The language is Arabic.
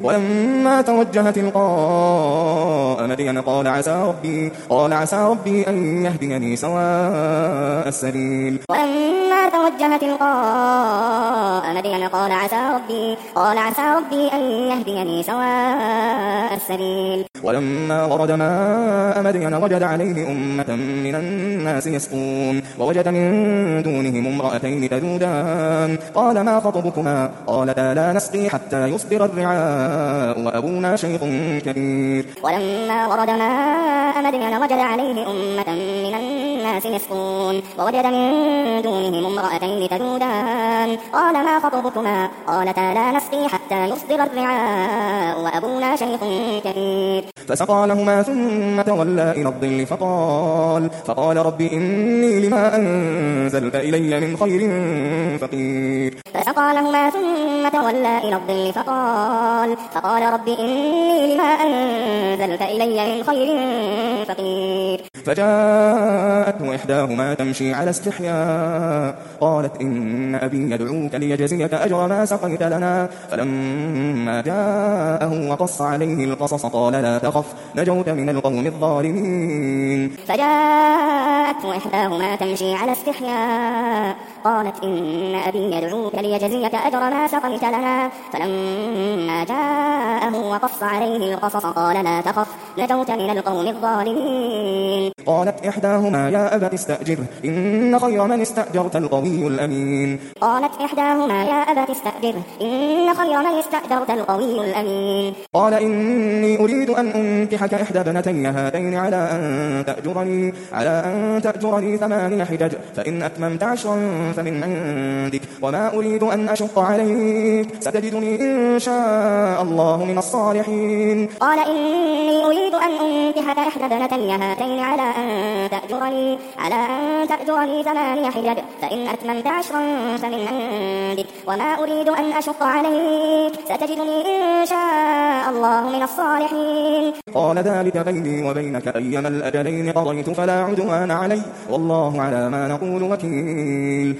ولما توجه تلقاء مدين قال عسى ربي أن يهديني سواء السبيل. ولما توجه تلقاء مدين قال عسى ربي أن يهديني سواء السبيل. ولما ورد ماء مدين وجد عليه أمة من الناس يسقون ووجد من دونهم امرأتين تذودان قال ما خطبكما قالتا لا نسقي حتى يصدر الرعاء وأبونا شيخ كبير. ولما ورد ماء مدين وجد عليه أمة من الناس يسقون ووجد من دونهم امرأتين تذودان قال ما خطبكما قالتا لا نسقي حتى يصدر الرعاء وأبونا شيخ كبير. فسقى لهما ثم تولى إلى الظل فقال رب إني لما أنزلت إلي من خير فقير. فسقى لهما ثم تولى إلى الظل فقال رب إني لما أنزلت إلي من خير فقير. فجاءته إحداهما تمشي على استحياء قالت إن أبي يدعوك ليجزيك أجر ما سقيت لنا فلما جاءه وقص عليه القصص قال لا تخف نجوت من القوم الظالمين. فجاءته إحداهما تمشي على استحياء قالت إن أبي يدعوك ليجزيك أجر ما سقيت لنا فلما جاءه وقص عليه القصص قال لا تخف نجوت من القوم الظالمين. قالت إحداهما يا أبت استأجره إن خير من استأجرت القوي الأمين. قال إني أريد أن أنكحك إحدى ابنتي هاتين على أن تأجرني 8 حجج فإن أتممت 10 فمن عندك وما أريد أن أشق عليك ستجدني إن شاء الله من الصالحين. قال إني أريد أن أنكحك إحدى ابنتي هاتين على أن تأجرني 8 حجج فإن أتممت 10 فمن عندك وما أريد أن أشق عليك ستجدني إن شاء الله من الصالحين. قال ذلك بيني وبينك أيما الأجلين قضيت فلا عدوان علي والله على ما نقول وكيل.